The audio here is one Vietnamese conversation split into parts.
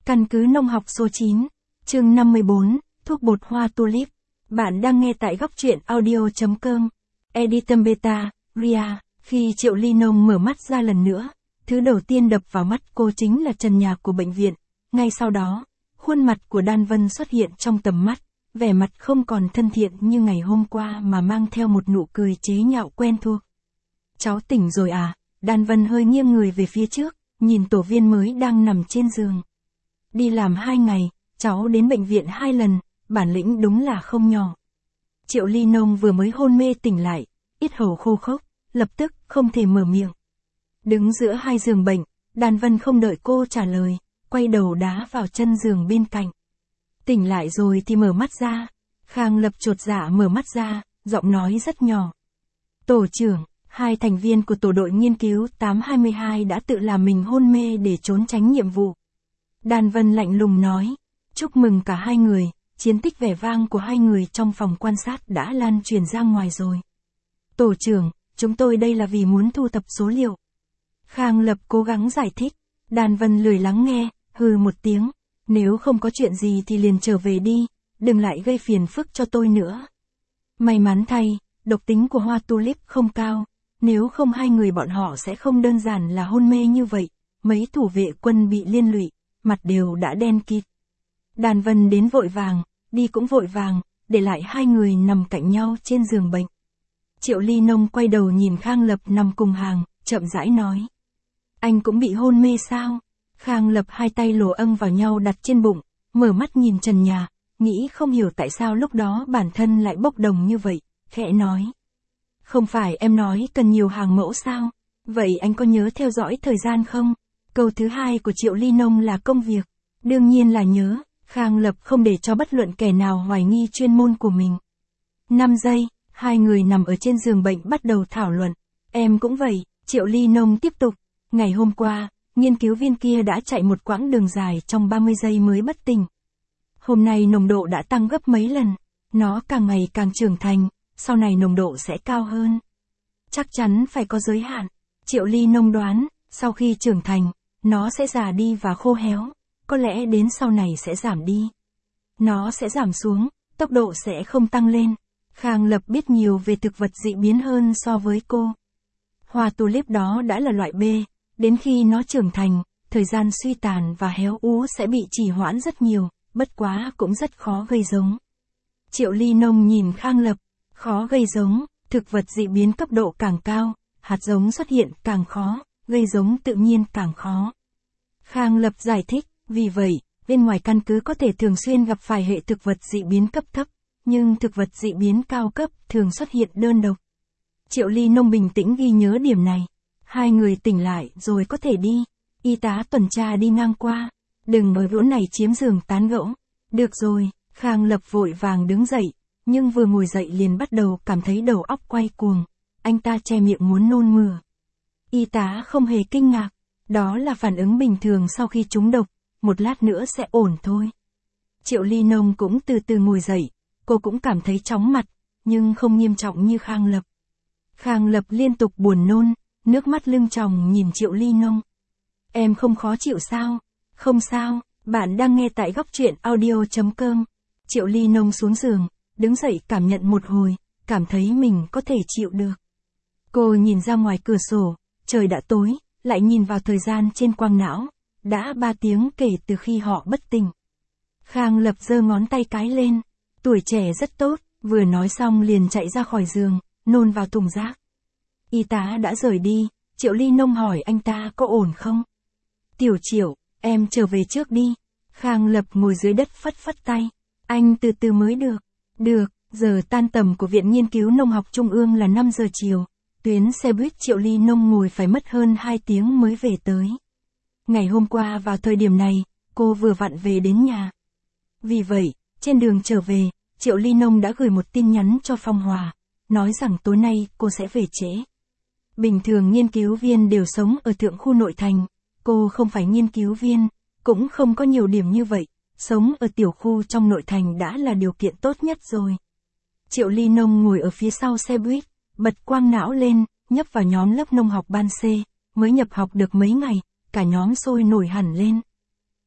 Căn cứ nông học số 9, chương 54, thuốc bột hoa tulip. Bạn đang nghe tại góc truyện audio.com. Editum Beta, Ria. Khi Triệu Ly Nông mở mắt ra lần nữa, thứ đầu tiên đập vào mắt cô chính là trần nhà của bệnh viện. Ngay sau đó, khuôn mặt của Đan Vân xuất hiện trong tầm mắt, vẻ mặt không còn thân thiện như ngày hôm qua mà mang theo một nụ cười chế nhạo quen thuộc. Cháu tỉnh rồi à? Đan Vân hơi nghiêng người về phía trước, nhìn tổ viên mới đang nằm trên giường. Đi làm 2 ngày, cháu đến bệnh viện 2 lần, bản lĩnh đúng là không nhỏ. Triệu Ly Nông vừa mới hôn mê tỉnh lại, yết hầu khô khốc, lập tức không thể mở miệng. Đứng giữa hai giường bệnh, Đan Vân không đợi cô trả lời, quay đầu đá vào chân giường bên cạnh. Tỉnh lại rồi thì mở mắt ra. Khang Lập chột dạ mở mắt ra, giọng nói rất nhỏ. Tổ trưởng, 2 thành viên của tổ đội nghiên cứu 822 đã tự làm mình hôn mê để trốn tránh nhiệm vụ. Đan Vân lạnh lùng nói, chúc mừng cả 2 người, chiến tích vẻ vang của 2 người trong phòng quan sát đã lan truyền ra ngoài rồi. Tổ trưởng, chúng tôi đây là vì muốn thu thập số liệu. Khang Lập cố gắng giải thích, Đan Vân lười lắng nghe, hừ một tiếng, nếu không có chuyện gì thì liền trở về đi, đừng lại gây phiền phức cho tôi nữa. May mắn thay, độc tính của hoa tulip không cao, nếu không 2 người bọn họ sẽ không đơn giản là hôn mê như vậy, mấy thủ vệ quân bị liên lụy, mặt đều đã đen kịt. Đan Vân đến vội vàng, đi cũng vội vàng, để lại 2 người nằm cạnh nhau trên giường bệnh. Triệu Ly Nông quay đầu nhìn Khang Lập nằm cùng hàng, chậm rãi nói. Anh cũng bị hôn mê sao? Khang Lập 2 tay lồ âng vào nhau đặt trên bụng, mở mắt nhìn trần nhà, nghĩ không hiểu tại sao lúc đó bản thân lại bốc đồng như vậy, khẽ nói. Không phải em nói cần nhiều hàng mẫu sao? Vậy anh có nhớ theo dõi thời gian không? Câu thứ 2 của Triệu Ly Nông là công việc. Đương nhiên là nhớ, Khang Lập không để cho bất luận kẻ nào hoài nghi chuyên môn của mình. 5 giây, 2 người nằm ở trên giường bệnh bắt đầu thảo luận. Em cũng vậy, Triệu Ly Nông tiếp tục. Ngày hôm qua, nghiên cứu viên kia đã chạy một quãng đường dài trong 30 giây mới bất tỉnh. Hôm nay nồng độ đã tăng gấp mấy lần, nó càng ngày càng trưởng thành, sau này nồng độ sẽ cao hơn. Chắc chắn phải có giới hạn. Triệu Ly Nông đoán, sau khi trưởng thành, nó sẽ già đi và khô héo, có lẽ đến sau này sẽ giảm đi. Nó sẽ giảm xuống, tốc độ sẽ không tăng lên. Khang Lập biết nhiều về thực vật dị biến hơn so với cô. Hoa tulip đó đã là loại B, đến khi nó trưởng thành, thời gian suy tàn và héo úa sẽ bị trì hoãn rất nhiều, bất quá cũng rất khó gây giống. Triệu Ly Nông nhìn Khang Lập, khó gây giống, thực vật dị biến cấp độ càng cao, hạt giống xuất hiện càng khó, gây giống tự nhiên càng khó. Khang Lập giải thích, vì vậy, bên ngoài căn cứ có thể thường xuyên gặp phải hệ thực vật dị biến cấp thấp, nhưng thực vật dị biến cao cấp thường xuất hiện đơn độc. Triệu Ly Nông bình tĩnh ghi nhớ điểm này. 2 người tỉnh lại rồi có thể đi. Y tá tuần tra đi ngang qua. Đừng ở chỗ này chiếm giường tán gẫu. Được rồi, Khang Lập vội vàng đứng dậy, nhưng vừa ngồi dậy liền bắt đầu cảm thấy đầu óc quay cuồng. Anh ta che miệng muốn nôn mửa. Y tá không hề kinh ngạc. Đó là phản ứng bình thường sau khi trúng độc, một lát nữa sẽ ổn thôi. Triệu Ly Nông cũng từ từ ngồi dậy, cô cũng cảm thấy chóng mặt, nhưng không nghiêm trọng như Khang Lập. Khang Lập liên tục buồn nôn, nước mắt lưng tròng nhìn Triệu Ly Nông. Em không khó chịu sao? Không sao, bạn đang nghe tại góc truyện audio.com. Triệu Ly Nông xuống giường, đứng dậy cảm nhận một hồi, cảm thấy mình có thể chịu được. Cô nhìn ra ngoài cửa sổ, trời đã tối, lại nhìn vào thời gian trên quang não, đã 3 tiếng kể từ khi họ bất tỉnh. Khang Lập giơ ngón tay cái lên, tuổi trẻ rất tốt, vừa nói xong liền chạy ra khỏi giường, nôn vào thùng rác. Y tá đã rời đi, Triệu Ly Nông hỏi anh ta có ổn không? Tiểu Triệu, em trở về trước đi. Khang Lập ngồi dưới đất phất phất tay. Anh từ từ mới được. Được, giờ tan tầm của Viện Nghiên cứu Nông học Trung ương là 5 giờ chiều. Tuyến xe buýt Triệu Ly Nông ngồi phải mất hơn 2 tiếng mới về tới. Ngày hôm qua vào thời điểm này, cô vừa vặn về đến nhà. Vì vậy, trên đường trở về, Triệu Ly Nông đã gửi một tin nhắn cho Phong Hòa, nói rằng tối nay cô sẽ về trễ. Bình thường nghiên cứu viên đều sống ở thượng khu nội thành, cô không phải nghiên cứu viên, cũng không có nhiều điểm như vậy, sống ở tiểu khu trong nội thành đã là điều kiện tốt nhất rồi. Triệu Ly Nông ngồi ở phía sau xe buýt, bật quang não lên, nhấp vào nhóm lớp nông học ban C, mới nhập học được mấy ngày, cả nhóm sôi nổi hẳn lên.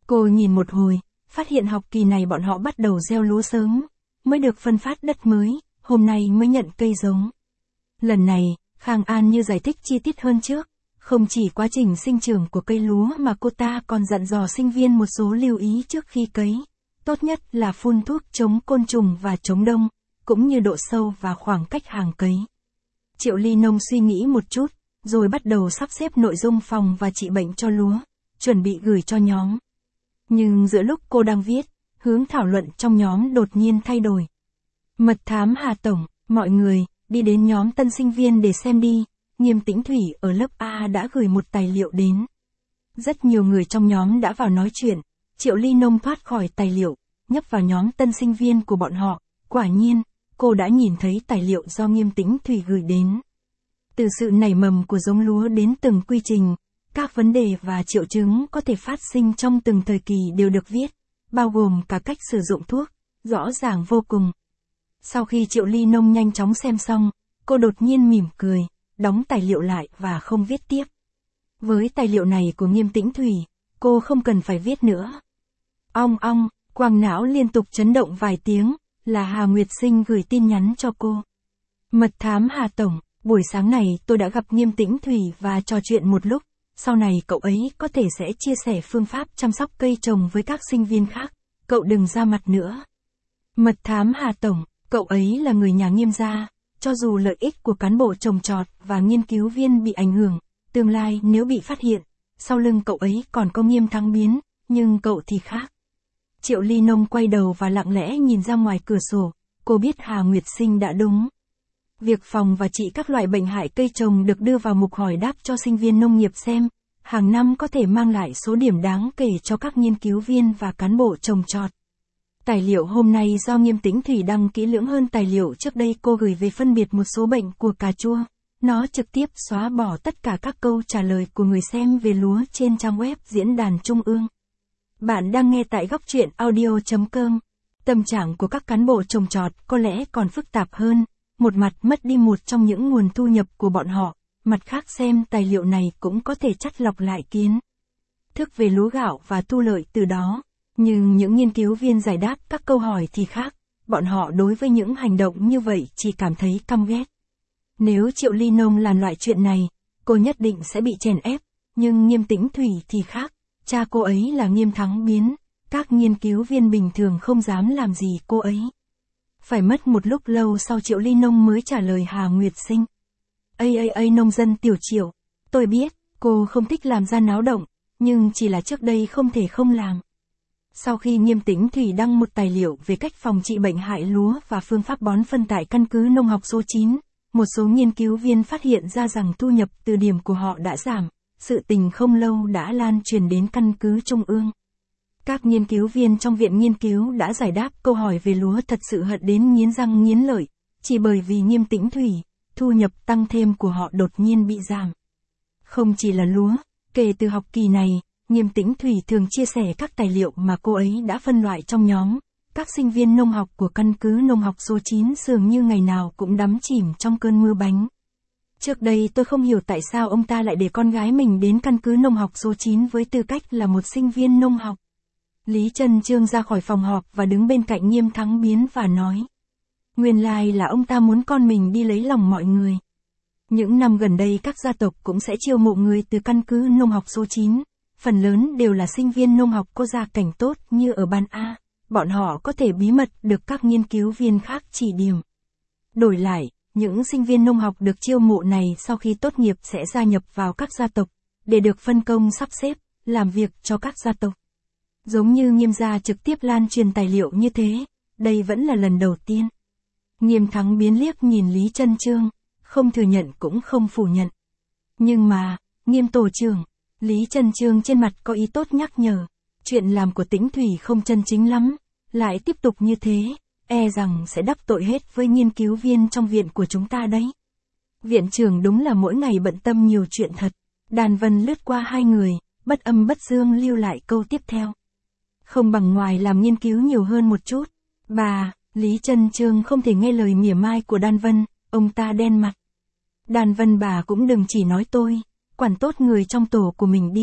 Cô nhìn một hồi, phát hiện học kỳ này bọn họ bắt đầu gieo lúa sớm, mới được phân phát đất mới, hôm nay mới nhận cây giống. Lần này, Khang An như giải thích chi tiết hơn trước, không chỉ quá trình sinh trưởng của cây lúa mà cô ta còn dặn dò sinh viên một số lưu ý trước khi cấy. Tốt nhất là phun thuốc chống côn trùng và chống đông, cũng như độ sâu và khoảng cách hàng cấy. Triệu Ly Nông suy nghĩ một chút, rồi bắt đầu sắp xếp nội dung phòng và trị bệnh cho lúa, chuẩn bị gửi cho nhóm. Nhưng giữa lúc cô đang viết, hướng thảo luận trong nhóm đột nhiên thay đổi. Mật thám Hà Tổng, mọi người, đi đến nhóm tân sinh viên để xem đi, Nghiêm Tĩnh Thủy ở lớp A đã gửi một tài liệu đến. Rất nhiều người trong nhóm đã vào nói chuyện, Triệu Ly Nông thoát khỏi tài liệu, nhấp vào nhóm tân sinh viên của bọn họ, quả nhiên, cô đã nhìn thấy tài liệu do Nghiêm Tĩnh Thủy gửi đến. Từ sự nảy mầm của giống lúa đến từng quy trình, các vấn đề và triệu chứng có thể phát sinh trong từng thời kỳ đều được viết, bao gồm cả cách sử dụng thuốc, rõ ràng vô cùng. Sau khi Triệu Ly Nông nhanh chóng xem xong, cô đột nhiên mỉm cười, đóng tài liệu lại và không viết tiếp. Với tài liệu này của Nghiêm Tĩnh Thủy, cô không cần phải viết nữa. Ong ong, quang não liên tục chấn động vài tiếng, là Hà Nguyệt Sinh gửi tin nhắn cho cô. Mật thám Hà Tổng, buổi sáng này tôi đã gặp Nghiêm Tĩnh Thủy và trò chuyện một lúc, sau này cậu ấy có thể sẽ chia sẻ phương pháp chăm sóc cây trồng với các sinh viên khác, cậu đừng ra mặt nữa. Mật thám Hà Tổng, cậu ấy là người nhà Nghiêm gia, cho dù lợi ích của cán bộ trồng trọt và nghiên cứu viên bị ảnh hưởng, tương lai nếu bị phát hiện, sau lưng cậu ấy còn có Nghiêm Thắng Biến, nhưng cậu thì khác. Triệu Ly Nông quay đầu và lặng lẽ nhìn ra ngoài cửa sổ, cô biết Hà Nguyệt Sinh đã đúng. Việc phòng và trị các loại bệnh hại cây trồng được đưa vào mục hỏi đáp cho sinh viên nông nghiệp xem, hàng năm có thể mang lại số điểm đáng kể cho các nghiên cứu viên và cán bộ trồng trọt. Tài liệu hôm nay do Nghiêm Tĩnh Thủy đăng kỹ lưỡng hơn tài liệu trước đây cô gửi về phân biệt một số bệnh của cà chua. Nó trực tiếp xóa bỏ tất cả các câu trả lời của người xem về lúa trên trang web Diễn đàn Trung ương. Bạn đang nghe tại góc truyện audio.com. Tâm trạng của các cán bộ trồng trọt có lẽ còn phức tạp hơn. Một mặt mất đi một trong những nguồn thu nhập của bọn họ, mặt khác xem tài liệu này cũng có thể chắt lọc lại kiến thức về lúa gạo và thu lợi từ đó. Nhưng những nghiên cứu viên giải đáp các câu hỏi thì khác, bọn họ đối với những hành động như vậy chỉ cảm thấy căm ghét. Nếu Triệu Ly Nông làm loại chuyện này, cô nhất định sẽ bị chèn ép, nhưng Nghiêm Tĩnh Thủy thì khác, cha cô ấy là Nghiêm Thắng Biến, các nghiên cứu viên bình thường không dám làm gì cô ấy. Phải mất một lúc lâu sau Triệu Ly Nông mới trả lời Hà Nguyệt Sinh. Nông dân Tiểu Triệu, tôi biết, cô không thích làm ra náo động, nhưng chỉ là trước đây không thể không làm. Sau khi Nghiêm Tĩnh Thủy đăng một tài liệu về cách phòng trị bệnh hại lúa và phương pháp bón phân tại căn cứ nông học số 9, một số nghiên cứu viên phát hiện ra rằng thu nhập từ điểm của họ đã giảm, sự tình không lâu đã lan truyền đến căn cứ Trung ương. Các nghiên cứu viên trong viện nghiên cứu đã giải đáp câu hỏi về lúa thật sự hận đến nghiến răng nghiến lợi, chỉ bởi vì Nghiêm Tĩnh Thủy, thu nhập tăng thêm của họ đột nhiên bị giảm. Không chỉ là lúa, kể từ học kỳ này, Nghiêm Tĩnh Thủy thường chia sẻ các tài liệu mà cô ấy đã phân loại trong nhóm. Các sinh viên nông học của căn cứ nông học số 9 dường như ngày nào cũng đắm chìm trong cơn mưa bánh. Trước đây tôi không hiểu tại sao ông ta lại để con gái mình đến căn cứ nông học số 9 với tư cách là một sinh viên nông học. Lý Trân Trương ra khỏi phòng họp và đứng bên cạnh Nghiêm Thắng Biến và nói. Nguyên lai là ông ta muốn con mình đi lấy lòng mọi người. Những năm gần đây các gia tộc cũng sẽ chiêu mộ người từ căn cứ nông học số 9. Phần lớn đều là sinh viên nông học có gia cảnh tốt như ở ban A. Bọn họ có thể bí mật được các nghiên cứu viên khác chỉ điểm. Đổi lại, những sinh viên nông học được chiêu mộ này sau khi tốt nghiệp sẽ gia nhập vào các gia tộc, để được phân công sắp xếp, làm việc cho các gia tộc. Giống như Nghiêm gia trực tiếp lan truyền tài liệu như thế, đây vẫn là lần đầu tiên. Nghiêm Thắng Biến liếc nhìn Lý Trân Trương, không thừa nhận cũng không phủ nhận. Nhưng mà, Nghiêm tổ trưởng, Lý Trân Trương trên mặt có ý tốt nhắc nhở, chuyện làm của Tĩnh Thủy không chân chính lắm, lại tiếp tục như thế, e rằng sẽ đắc tội hết với nghiên cứu viên trong viện của chúng ta đấy. Viện trưởng đúng là mỗi ngày bận tâm nhiều chuyện thật. Đàn Vân lướt qua hai người, bất âm bất dương lưu lại câu tiếp theo. Không bằng ngoài làm nghiên cứu nhiều hơn một chút. Bà, Lý Trân Trương không thể nghe lời mỉa mai của Đan Vân, ông ta đen mặt. Đan Vân bà cũng đừng chỉ nói tôi, quản tốt người trong tổ của mình đi,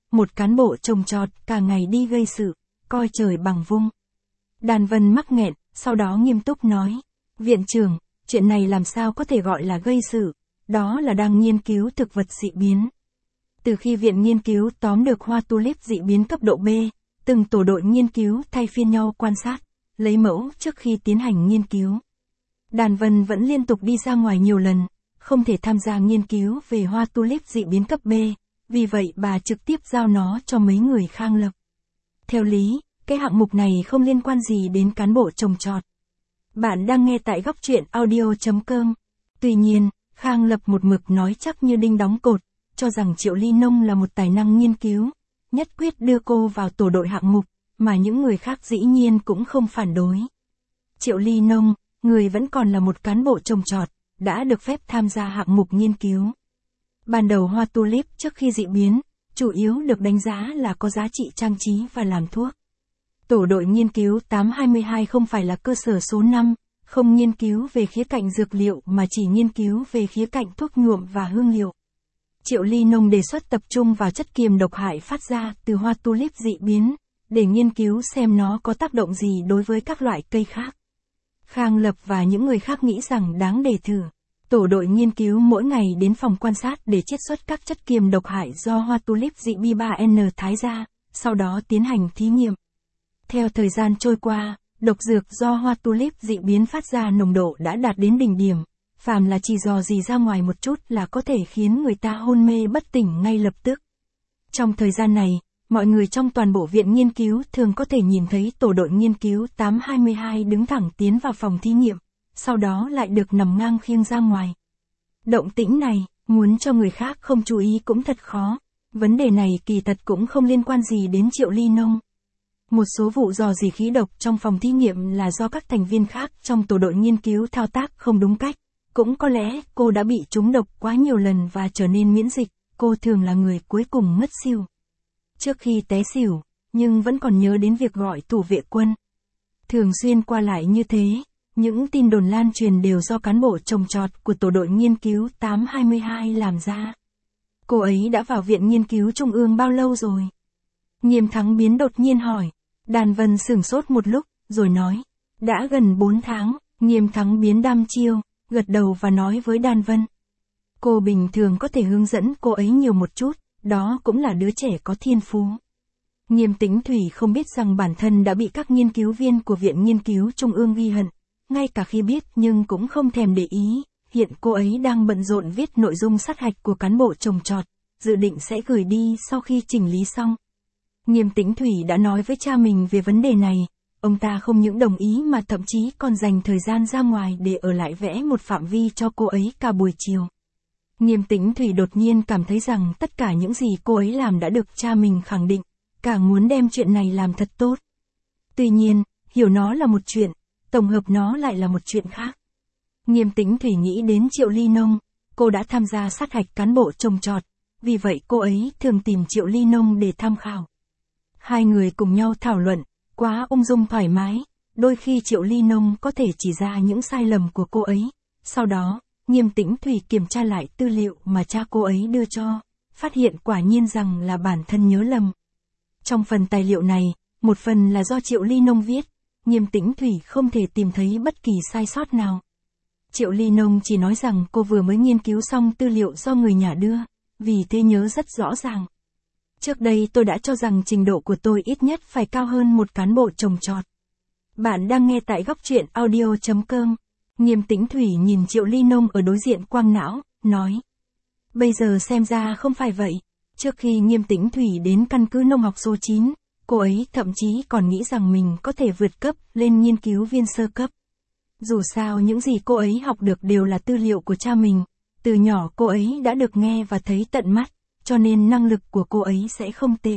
một cán bộ trồng trọt cả ngày đi gây sự, coi trời bằng vung. Đàn Vân mắc nghẹn, sau đó nghiêm túc nói. Viện trưởng, chuyện này làm sao có thể gọi là gây sự, đó là đang nghiên cứu thực vật dị biến. Từ khi viện nghiên cứu tóm được hoa tulip dị biến cấp độ B, từng tổ đội nghiên cứu thay phiên nhau quan sát, lấy mẫu trước khi tiến hành nghiên cứu. Đàn Vân vẫn liên tục đi ra ngoài nhiều lần, không thể tham gia nghiên cứu về hoa tulip dị biến cấp B, vì vậy bà trực tiếp giao nó cho mấy người Khang Lập. Theo lý, cái hạng mục này không liên quan gì đến cán bộ trồng trọt. Bạn đang nghe tại góc truyện audio.com. Tuy nhiên, Khang Lập một mực nói chắc như đinh đóng cột, cho rằng Triệu Ly Nông là một tài năng nghiên cứu, nhất quyết đưa cô vào tổ đội hạng mục, mà những người khác dĩ nhiên cũng không phản đối. Triệu Ly Nông, người vẫn còn là một cán bộ trồng trọt, đã được phép tham gia hạng mục nghiên cứu. Ban đầu hoa tulip trước khi dị biến, chủ yếu được đánh giá là có giá trị trang trí và làm thuốc. Tổ đội nghiên cứu 822 không phải là cơ sở số 5, không nghiên cứu về khía cạnh dược liệu mà chỉ nghiên cứu về khía cạnh thuốc nhuộm và hương liệu. Triệu Ly Nông đề xuất tập trung vào chất kiềm độc hại phát ra từ hoa tulip dị biến, để nghiên cứu xem nó có tác động gì đối với các loại cây khác. Khang Lập và những người khác nghĩ rằng đáng để thử. Tổ đội nghiên cứu mỗi ngày đến phòng quan sát để chiết xuất các chất kiềm độc hại do hoa tulip dị B3N thái ra, sau đó tiến hành thí nghiệm. Theo thời gian trôi qua, độc dược do hoa tulip dị biến phát ra nồng độ đã đạt đến đỉnh điểm, phàm là chỉ dò dỉ ra ngoài một chút là có thể khiến người ta hôn mê bất tỉnh ngay lập tức. Trong thời gian này, mọi người trong toàn bộ viện nghiên cứu thường có thể nhìn thấy tổ đội nghiên cứu 822 đứng thẳng tiến vào phòng thí nghiệm, sau đó lại được nằm ngang khiêng ra ngoài. Động tĩnh này, muốn cho người khác không chú ý cũng thật khó. Vấn đề này kỳ thật cũng không liên quan gì đến Triệu Ly Nông. Một số vụ dò dỉ khí độc trong phòng thí nghiệm là do các thành viên khác trong tổ đội nghiên cứu thao tác không đúng cách. Cũng có lẽ cô đã bị trúng độc quá nhiều lần và trở nên miễn dịch, cô thường là người cuối cùng ngất xỉu. Trước khi té xỉu, nhưng vẫn còn nhớ đến việc gọi thủ vệ quân. Thường xuyên qua lại như thế, những tin đồn lan truyền đều do cán bộ trồng trọt của tổ đội nghiên cứu 822 làm ra. Cô ấy đã vào viện nghiên cứu trung ương bao lâu rồi? Nghiêm Thắng Biến đột nhiên hỏi. Đàn Vân sửng sốt một lúc, rồi nói. Đã gần 4 tháng, Nghiêm Thắng Biến đăm chiêu, gật đầu và nói với Đàn Vân. Cô bình thường có thể hướng dẫn cô ấy nhiều một chút, đó cũng là đứa trẻ có thiên phú. Nghiêm Tĩnh Thủy không biết rằng bản thân đã bị các nghiên cứu viên của Viện Nghiên cứu Trung ương ghi hận, ngay cả khi biết nhưng cũng không thèm để ý, hiện cô ấy đang bận rộn viết nội dung sát hạch của cán bộ trồng trọt, dự định sẽ gửi đi sau khi chỉnh lý xong. Nghiêm Tĩnh Thủy đã nói với cha mình về vấn đề này, ông ta không những đồng ý mà thậm chí còn dành thời gian ra ngoài để ở lại vẽ một phạm vi cho cô ấy cả buổi chiều. Nghiêm Tĩnh Thủy đột nhiên cảm thấy rằng tất cả những gì cô ấy làm đã được cha mình khẳng định, càng muốn đem chuyện này làm thật tốt. Tuy nhiên, hiểu nó là một chuyện, tổng hợp nó lại là một chuyện khác. Nghiêm Tĩnh Thủy nghĩ đến Triệu Ly Nông, cô đã tham gia sát hạch cán bộ trồng trọt, vì vậy cô ấy thường tìm Triệu Ly Nông để tham khảo. Hai người cùng nhau thảo luận, quá ung dung thoải mái, đôi khi Triệu Ly Nông có thể chỉ ra những sai lầm của cô ấy. Sau đó, Nghiêm Tĩnh Thủy kiểm tra lại tư liệu mà cha cô ấy đưa cho, phát hiện quả nhiên rằng là bản thân nhớ lầm. Trong phần tài liệu này, một phần là do Triệu Ly Nông viết, Nghiêm Tĩnh Thủy không thể tìm thấy bất kỳ sai sót nào. Triệu Ly Nông chỉ nói rằng cô vừa mới nghiên cứu xong tư liệu do người nhà đưa, vì thế nhớ rất rõ ràng. Trước đây tôi đã cho rằng trình độ của tôi ít nhất phải cao hơn một cán bộ trồng trọt. Bạn đang nghe tại góc truyện audio.com. Nghiêm Tĩnh Thủy nhìn Triệu Ly Nông ở đối diện quang não, nói. Bây giờ xem ra không phải vậy. Trước khi Nghiêm Tĩnh Thủy đến căn cứ nông học số 9, cô ấy thậm chí còn nghĩ rằng mình có thể vượt cấp lên nghiên cứu viên sơ cấp. Dù sao những gì cô ấy học được đều là tư liệu của cha mình, từ nhỏ cô ấy đã được nghe và thấy tận mắt, cho nên năng lực của cô ấy sẽ không tệ.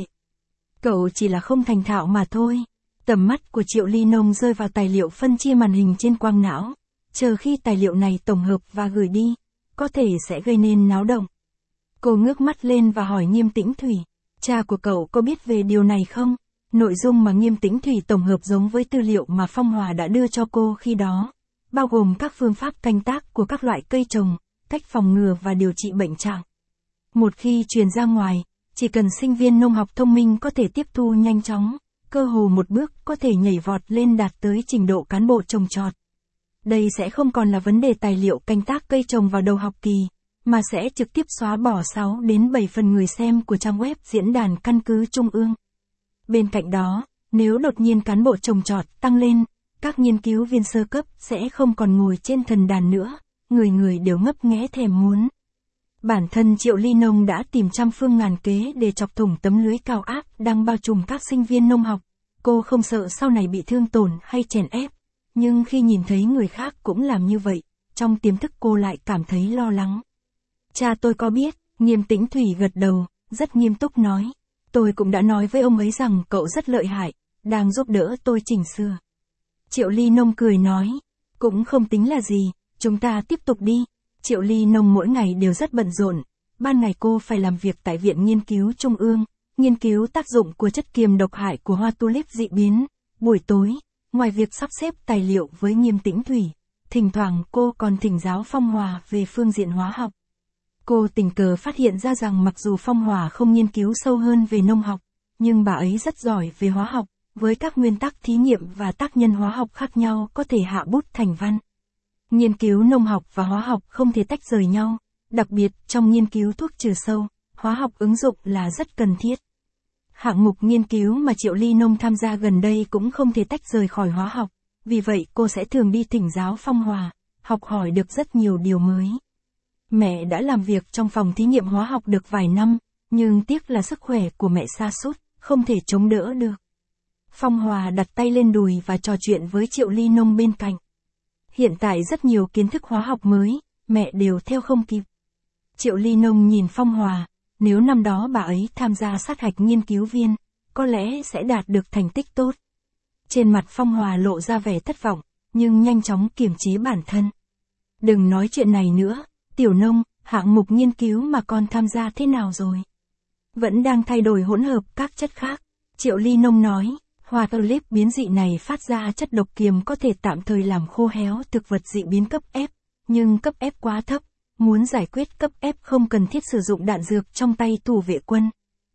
Cậu chỉ là không thành thạo mà thôi. Tầm mắt của Triệu Ly Nông rơi vào tài liệu phân chia màn hình trên quang não, chờ khi tài liệu này tổng hợp và gửi đi, có thể sẽ gây nên náo động. Cô ngước mắt lên và hỏi Nghiêm Tĩnh Thủy, cha của cậu có biết về điều này không? Nội dung mà Nghiêm Tĩnh Thủy tổng hợp giống với tư liệu mà Phong Hòa đã đưa cho cô khi đó, bao gồm các phương pháp canh tác của các loại cây trồng, cách phòng ngừa và điều trị bệnh trạng. Một khi truyền ra ngoài, chỉ cần sinh viên nông học thông minh có thể tiếp thu nhanh chóng, cơ hồ một bước có thể nhảy vọt lên đạt tới trình độ cán bộ trồng trọt. Đây sẽ không còn là vấn đề tài liệu canh tác cây trồng vào đầu học kỳ, mà sẽ trực tiếp xóa bỏ 6 đến 7 phần người xem của trang web diễn đàn căn cứ Trung ương. Bên cạnh đó, nếu đột nhiên cán bộ trồng trọt tăng lên, các nghiên cứu viên sơ cấp sẽ không còn ngồi trên thần đàn nữa, người người đều ngấp nghé thèm muốn. Bản thân Triệu Ly Nông đã tìm trăm phương ngàn kế để chọc thủng tấm lưới cao áp đang bao trùm các sinh viên nông học. Cô không sợ sau này bị thương tổn hay chèn ép, nhưng khi nhìn thấy người khác cũng làm như vậy, trong tiềm thức cô lại cảm thấy lo lắng. Cha tôi có biết, Nghiêm Tĩnh Thủy gật đầu, rất nghiêm túc nói. Tôi cũng đã nói với ông ấy rằng cậu rất lợi hại, đang giúp đỡ tôi chỉnh sửa. Triệu Ly Nông cười nói, cũng không tính là gì, chúng ta tiếp tục đi. Triệu Ly Nông mỗi ngày đều rất bận rộn, ban ngày cô phải làm việc tại Viện Nghiên cứu Trung ương, nghiên cứu tác dụng của chất kiềm độc hại của hoa tulip dị biến. Buổi tối, ngoài việc sắp xếp tài liệu với Nghiêm Tĩnh Thủy, thỉnh thoảng cô còn thỉnh giáo Phong Hòa về phương diện hóa học. Cô tình cờ phát hiện ra rằng mặc dù Phong Hòa không nghiên cứu sâu hơn về nông học, nhưng bà ấy rất giỏi về hóa học, với các nguyên tắc thí nghiệm và tác nhân hóa học khác nhau có thể hạ bút thành văn. Nghiên cứu nông học và hóa học không thể tách rời nhau, đặc biệt trong nghiên cứu thuốc trừ sâu, hóa học ứng dụng là rất cần thiết. Hạng mục nghiên cứu mà Triệu Ly Nông tham gia gần đây cũng không thể tách rời khỏi hóa học, vì vậy cô sẽ thường đi thỉnh giáo Phong Hòa, học hỏi được rất nhiều điều mới. Mẹ đã làm việc trong phòng thí nghiệm hóa học được vài năm, nhưng tiếc là sức khỏe của mẹ sa sút, không thể chống đỡ được. Phong Hòa đặt tay lên đùi và trò chuyện với Triệu Ly Nông bên cạnh. Hiện tại rất nhiều kiến thức hóa học mới, mẹ đều theo không kịp. Triệu Ly Nông nhìn Phong Hòa, nếu năm đó bà ấy tham gia sát hạch nghiên cứu viên, có lẽ sẽ đạt được thành tích tốt. Trên mặt Phong Hòa lộ ra vẻ thất vọng, nhưng nhanh chóng kiềm chế bản thân. Đừng nói chuyện này nữa, Tiểu Nông, hạng mục nghiên cứu mà con tham gia thế nào rồi? Vẫn đang thay đổi hỗn hợp các chất khác. Triệu Ly Nông nói, hoa tulip biến dị này phát ra chất độc kiềm có thể tạm thời làm khô héo thực vật dị biến cấp F, nhưng cấp F quá thấp. Muốn giải quyết cấp F không cần thiết sử dụng đạn dược trong tay thủ vệ quân.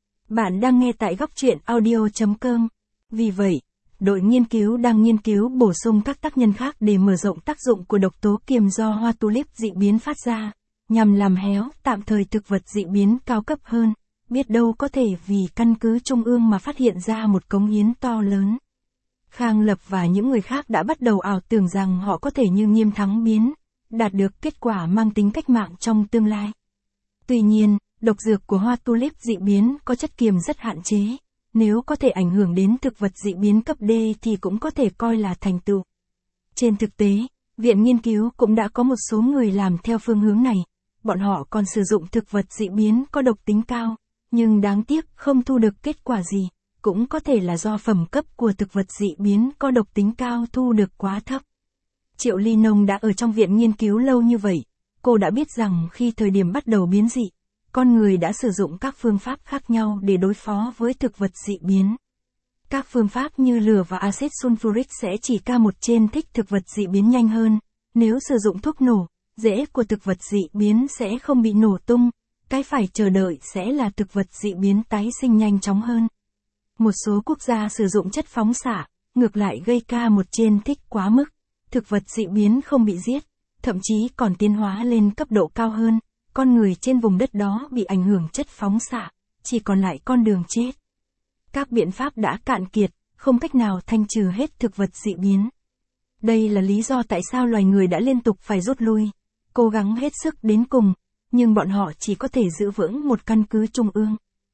Bạn đang nghe tại góc truyện audio.com. Vì vậy, đội nghiên cứu đang nghiên cứu bổ sung các tác nhân khác để mở rộng tác dụng của độc tố kiềm do hoa tulip dị biến phát ra, nhằm làm héo tạm thời thực vật dị biến cao cấp hơn. Biết đâu có thể vì căn cứ Trung ương mà phát hiện ra một cống hiến to lớn. Khang Lập và những người khác đã bắt đầu ảo tưởng rằng họ có thể như Nghiêm Thắng biến, đạt được kết quả mang tính cách mạng trong tương lai. Tuy nhiên, độc dược của hoa tulip dị biến có chất kiềm rất hạn chế, nếu có thể ảnh hưởng đến thực vật dị biến cấp D thì cũng có thể coi là thành tựu. Trên thực tế, Viện Nghiên cứu cũng đã có một số người làm theo phương hướng này, bọn họ còn sử dụng thực vật dị biến có độc tính cao, nhưng đáng tiếc không thu được kết quả gì, cũng có thể là do phẩm cấp của thực vật dị biến có độc tính cao thu được quá thấp. Triệu Ly Nông đã ở trong viện nghiên cứu lâu như vậy, cô đã biết rằng khi thời điểm bắt đầu biến dị, con người đã sử dụng các phương pháp khác nhau để đối phó với thực vật dị biến. Các phương pháp như lửa và axit sulfuric sẽ chỉ ca một trên thích thực vật dị biến nhanh hơn, nếu sử dụng thuốc nổ, rễ của thực vật dị biến sẽ không bị nổ tung, cái phải chờ đợi sẽ là thực vật dị biến tái sinh nhanh chóng hơn. Một số quốc gia sử dụng chất phóng xạ, ngược lại gây ca một trên thích quá mức, thực vật dị biến không bị giết, thậm chí còn tiến hóa lên cấp độ cao hơn, con người trên vùng đất đó bị ảnh hưởng chất phóng xạ, chỉ còn lại con đường chết. Các biện pháp đã cạn kiệt, không cách nào thanh trừ hết thực vật dị biến. Đây là lý do tại sao loài người đã liên tục phải rút lui, cố gắng hết sức đến cùng, nhưng bọn họ chỉ có thể giữ vững một căn cứ Trung ương.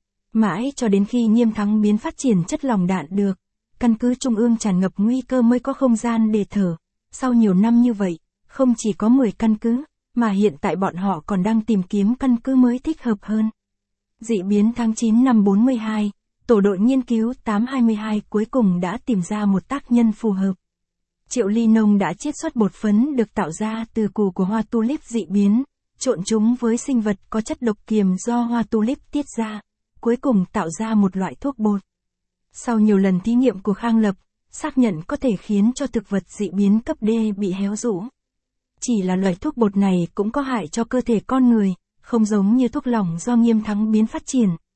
Mãi cho đến khi Nghiêm Thắng biến phát triển chất lỏng đạn được, căn cứ Trung ương tràn ngập nguy cơ mới có không gian để thở. Sau nhiều năm như vậy, không chỉ có 10 căn cứ, mà hiện tại bọn họ còn đang tìm kiếm căn cứ mới thích hợp hơn. Dị biến tháng 9 năm 42, tổ đội nghiên cứu 822 cuối cùng đã tìm ra một tác nhân phù hợp. Triệu Ly Nông đã chiết xuất bột phấn được tạo ra từ củ của hoa tulip dị biến, trộn chúng với sinh vật có chất độc kiềm do hoa tulip tiết ra, cuối cùng tạo ra một loại thuốc bột. Sau nhiều lần thí nghiệm của Khang Lập, xác nhận có thể khiến cho thực vật dị biến cấp D bị héo rũ. Chỉ là loại thuốc bột này cũng có hại cho cơ thể con người, không giống như thuốc lỏng do Nghiêm Thắng biến phát triển,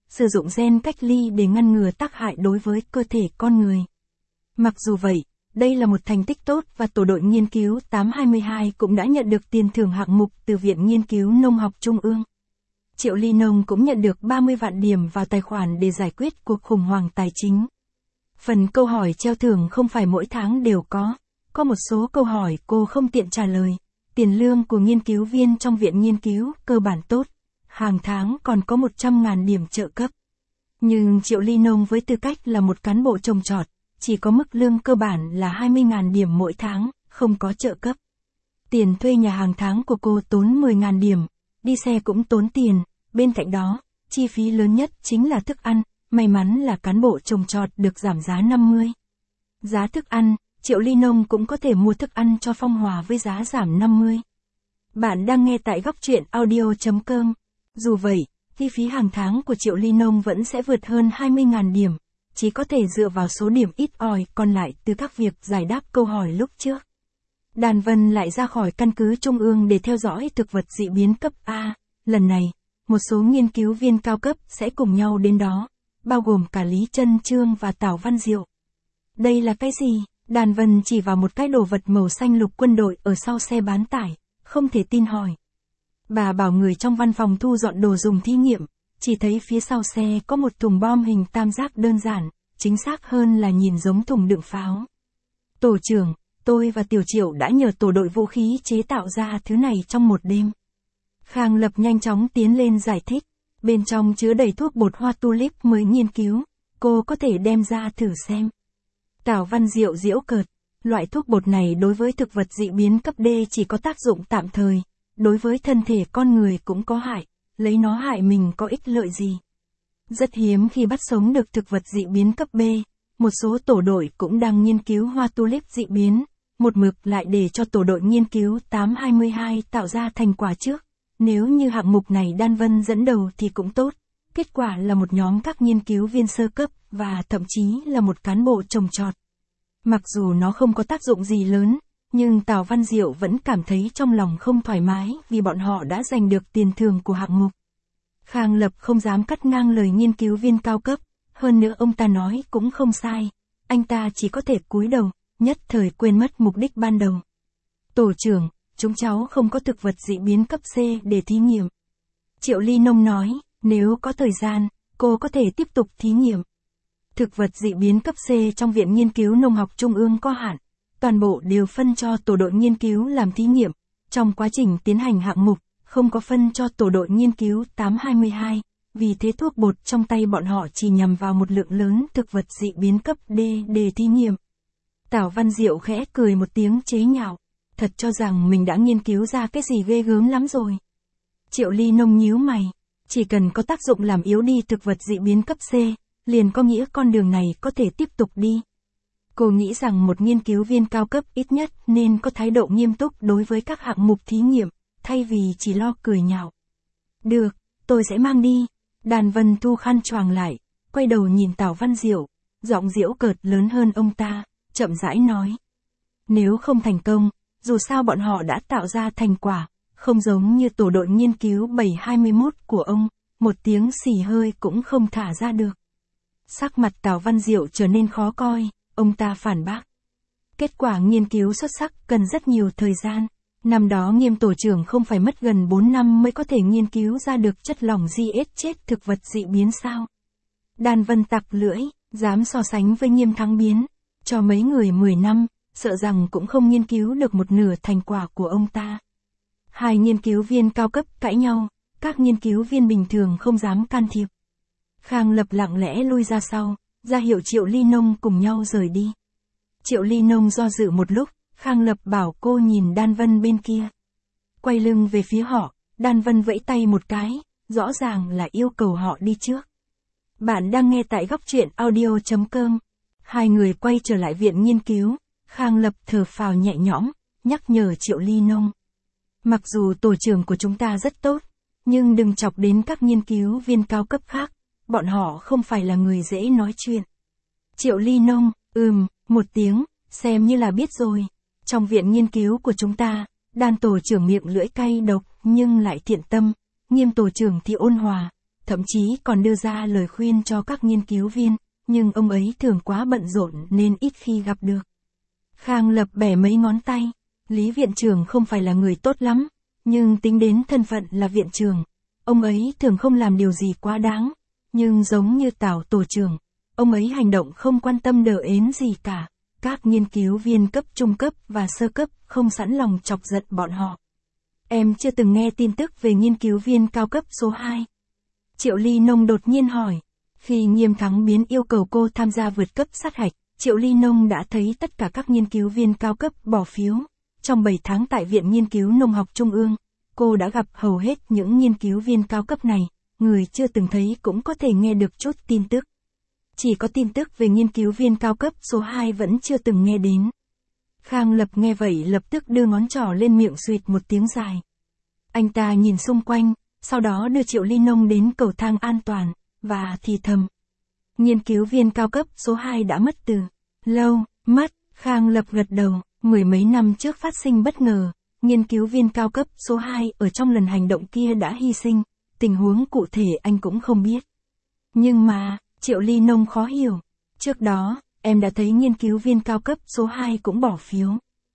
sử dụng gen cách ly để ngăn ngừa tác hại đối với cơ thể con người. Mặc dù vậy, đây là một thành tích tốt và tổ đội nghiên cứu 822 cũng đã nhận được tiền thưởng hạng mục từ Viện Nghiên cứu Nông học Trung ương. Triệu Ly Nông cũng nhận được 30 vạn điểm vào tài khoản để giải quyết cuộc khủng hoảng tài chính. Phần câu hỏi treo thưởng không phải mỗi tháng đều có một số câu hỏi cô không tiện trả lời. Tiền lương của nghiên cứu viên trong viện nghiên cứu cơ bản tốt, hàng tháng còn có 100.000 điểm trợ cấp. Nhưng Triệu Ly Nông với tư cách là một cán bộ trồng trọt, chỉ có mức lương cơ bản là 20.000 điểm mỗi tháng, không có trợ cấp. Tiền thuê nhà hàng tháng của cô tốn 10.000 điểm, đi xe cũng tốn tiền, bên cạnh đó, chi phí lớn nhất chính là thức ăn, may mắn là cán bộ trồng trọt được giảm giá 50. Giá thức ăn, Triệu Ly Nông cũng có thể mua thức ăn cho Phong Hòa với giá giảm 50. Bạn đang nghe tại góc truyện audio.com. Dù vậy, chi phí hàng tháng của Triệu Ly Nông vẫn sẽ vượt hơn 20.000 điểm, chỉ có thể dựa vào số điểm ít ỏi còn lại từ các việc giải đáp câu hỏi lúc trước. Đàn Vân lại ra khỏi căn cứ Trung ương để theo dõi thực vật dị biến cấp A. Lần này, một số nghiên cứu viên cao cấp sẽ cùng nhau đến đó, bao gồm cả Lý Trân Trương và Tào Văn Diệu. Đây là cái gì? Đàn Vân chỉ vào một cái đồ vật màu xanh lục quân đội ở sau xe bán tải, không thể tin hỏi. Bà bảo người trong văn phòng thu dọn đồ dùng thí nghiệm, chỉ thấy phía sau xe có một thùng bom hình tam giác đơn giản, chính xác hơn là nhìn giống thùng đựng pháo. Tổ trưởng, tôi và Tiểu Triệu đã nhờ tổ đội vũ khí chế tạo ra thứ này trong một đêm. Khang Lập nhanh chóng tiến lên giải thích, bên trong chứa đầy thuốc bột hoa tulip mới nghiên cứu, cô có thể đem ra thử xem. Tào Văn Diệu giễu cợt, loại thuốc bột này đối với thực vật dị biến cấp D chỉ có tác dụng tạm thời, đối với thân thể con người cũng có hại, lấy nó hại mình có ích lợi gì. Rất hiếm khi bắt sống được thực vật dị biến cấp B, một số tổ đội cũng đang nghiên cứu hoa tulip dị biến, một mực lại để cho tổ đội nghiên cứu 822 tạo ra thành quả trước. Nếu như hạng mục này Đan Vân dẫn đầu thì cũng tốt, kết quả là một nhóm các nghiên cứu viên sơ cấp và thậm chí là một cán bộ trồng trọt. Mặc dù nó không có tác dụng gì lớn, nhưng Tào Văn Diệu vẫn cảm thấy trong lòng không thoải mái vì bọn họ đã giành được tiền thưởng của hạng mục. Khang Lập không dám cắt ngang lời nghiên cứu viên cao cấp, hơn nữa ông ta nói cũng không sai, anh ta chỉ có thể cúi đầu, nhất thời quên mất mục đích ban đầu. Tổ trưởng, chúng cháu không có thực vật dị biến cấp C để thí nghiệm. Triệu Ly Nông nói, nếu có thời gian, cô có thể tiếp tục thí nghiệm. Thực vật dị biến cấp C trong Viện Nghiên cứu Nông học Trung ương có hạn, toàn bộ đều phân cho tổ đội nghiên cứu làm thí nghiệm, trong quá trình tiến hành hạng mục, không có phân cho tổ đội nghiên cứu 822, vì thế thuốc bột trong tay bọn họ chỉ nhằm vào một lượng lớn thực vật dị biến cấp D để thí nghiệm. Tào Văn Diệu khẽ cười một tiếng chế nhạo, thật cho rằng mình đã nghiên cứu ra cái gì ghê gớm lắm rồi. Triệu Ly Nông nhíu mày, chỉ cần có tác dụng làm yếu đi thực vật dị biến cấp C, liền có nghĩa con đường này có thể tiếp tục đi. Cô nghĩ rằng một nghiên cứu viên cao cấp ít nhất nên có thái độ nghiêm túc đối với các hạng mục thí nghiệm, thay vì chỉ lo cười nhạo. Được, tôi sẽ mang đi. Đàn Vân thu khăn choàng lại, quay đầu nhìn Tào Văn Diệu, giọng giễu cợt lớn hơn ông ta, chậm rãi nói. Nếu không thành công, dù sao bọn họ đã tạo ra thành quả, không giống như tổ đội nghiên cứu 721 của ông, một tiếng xì hơi cũng không thả ra được. Sắc mặt Tào Văn Diệu trở nên khó coi, ông ta phản bác. Kết quả nghiên cứu xuất sắc cần rất nhiều thời gian. Năm đó Nghiêm tổ trưởng không phải mất gần 4 năm mới có thể nghiên cứu ra được chất lỏng giết chết thực vật dị biến sao? Đan Vân tặc lưỡi, dám so sánh với Nghiêm thắng biến, cho mấy người 10 năm, sợ rằng cũng không nghiên cứu được một nửa thành quả của ông ta. Hai nghiên cứu viên cao cấp cãi nhau, các nghiên cứu viên bình thường không dám can thiệp. Khang Lập lặng lẽ lui ra sau, ra hiệu Triệu Ly Nông cùng nhau rời đi. Triệu Ly Nông do dự một lúc, Khang Lập bảo cô nhìn Đan Vân bên kia. Quay lưng về phía họ, Đan Vân vẫy tay một cái, rõ ràng là yêu cầu họ đi trước. Bạn đang nghe tại góc truyện audio.com. Hai người quay trở lại viện nghiên cứu, Khang Lập thở phào nhẹ nhõm, nhắc nhở Triệu Ly Nông. Mặc dù tổ trưởng của chúng ta rất tốt, nhưng đừng chọc đến các nghiên cứu viên cao cấp khác, bọn họ không phải là người dễ nói chuyện. Triệu Ly Nông, một tiếng, xem như là biết rồi. Trong viện nghiên cứu của chúng ta, Đan tổ trưởng miệng lưỡi cay độc nhưng lại thiện tâm, Nghiêm tổ trưởng thì ôn hòa, thậm chí còn đưa ra lời khuyên cho các nghiên cứu viên, nhưng ông ấy thường quá bận rộn nên ít khi gặp được. Khang Lập bẻ mấy ngón tay, Lý viện trưởng không phải là người tốt lắm, nhưng tính đến thân phận là viện trưởng, ông ấy thường không làm điều gì quá đáng, nhưng giống như Tào tổ trưởng, ông ấy hành động không quan tâm đờ ến gì cả, các nghiên cứu viên cấp trung cấp và sơ cấp không sẵn lòng chọc giận bọn họ. Em chưa từng nghe tin tức về nghiên cứu viên cao cấp số 2. Triệu Ly Nông đột nhiên hỏi. Khi Nghiêm Thắng Biến yêu cầu cô tham gia vượt cấp sát hạch, Triệu Ly Nông đã thấy tất cả các nghiên cứu viên cao cấp bỏ phiếu. Trong 7 tháng tại Viện Nghiên cứu Nông học Trung ương, cô đã gặp hầu hết những nghiên cứu viên cao cấp này, người chưa từng thấy cũng có thể nghe được chút tin tức. Chỉ có tin tức về nghiên cứu viên cao cấp số 2 vẫn chưa từng nghe đến. Khang Lập nghe vậy lập tức đưa ngón trỏ lên miệng suýt một tiếng dài. Anh ta nhìn xung quanh, sau đó đưa Triệu Ly Nông đến cầu thang an toàn, và thì thầm. Nghiên cứu viên cao cấp số 2 đã mất từ lâu, mất, Khang Lập gật đầu, mười mấy năm trước phát sinh bất ngờ, nghiên cứu viên cao cấp số 2 ở trong lần hành động kia đã hy sinh, tình huống cụ thể anh cũng không biết. Nhưng mà, Triệu Ly Nông khó hiểu, trước đó, em đã thấy nghiên cứu viên cao cấp số 2 cũng bỏ phiếu.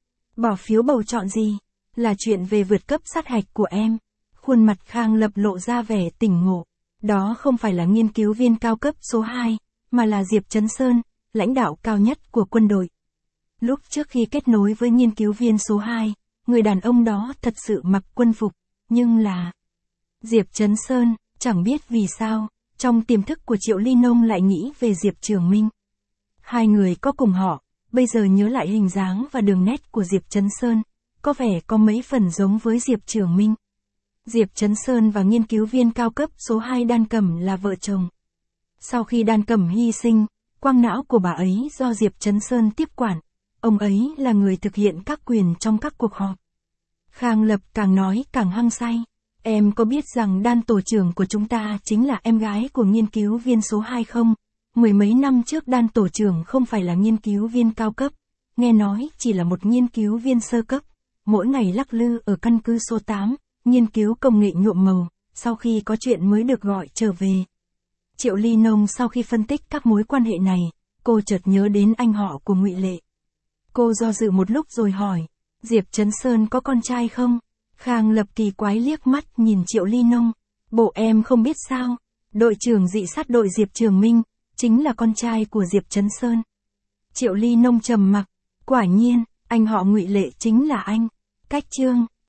Bỏ phiếu bầu chọn gì? Là chuyện về vượt cấp sát hạch của em. Khuôn mặt Khang Lập lộ ra vẻ tỉnh ngộ. Đó không phải là nghiên cứu viên cao cấp số 2, mà là Diệp Chấn Sơn, lãnh đạo cao nhất của quân đội. Lúc trước khi kết nối với nghiên cứu viên số 2, người đàn ông đó thật sự mặc quân phục, nhưng là Diệp Chấn Sơn, chẳng biết vì sao, trong tiềm thức của Triệu Ly Nông lại nghĩ về Diệp Trường Minh. Hai người có cùng họ, bây giờ nhớ lại hình dáng và đường nét của Diệp Chấn Sơn, có vẻ có mấy phần giống với Diệp Trường Minh. Diệp Chấn Sơn và nghiên cứu viên cao cấp số 2 Đan Cẩm là vợ chồng. Sau khi Đan Cẩm hy sinh, quang não của bà ấy do Diệp Chấn Sơn tiếp quản, ông ấy là người thực hiện các quyền trong các cuộc họp. Khang Lập càng nói càng hăng say. Em có biết rằng Đan tổ trưởng của chúng ta chính là em gái của nghiên cứu viên số 2 không? Mười mấy năm trước Đan tổ trưởng không phải là nghiên cứu viên cao cấp, nghe nói chỉ là một nghiên cứu viên sơ cấp, mỗi ngày lắc lư ở căn cứ số 8, nghiên cứu công nghệ nhuộm màu, sau khi có chuyện mới được gọi trở về. Triệu Ly Nông sau khi phân tích các mối quan hệ này, cô chợt nhớ đến anh họ của Ngụy Lệ. Cô do dự một lúc rồi hỏi, Diệp Chấn Sơn có con trai không? Khang Lập kỳ quái liếc mắt nhìn Triệu Ly Nông, bộ em không biết sao, đội trưởng dị sát đội Diệp Trường Minh, chính là con trai của Diệp Chấn Sơn. Triệu Ly Nông trầm mặc, quả nhiên, anh họ Ngụy Lệ chính là anh. Cách chương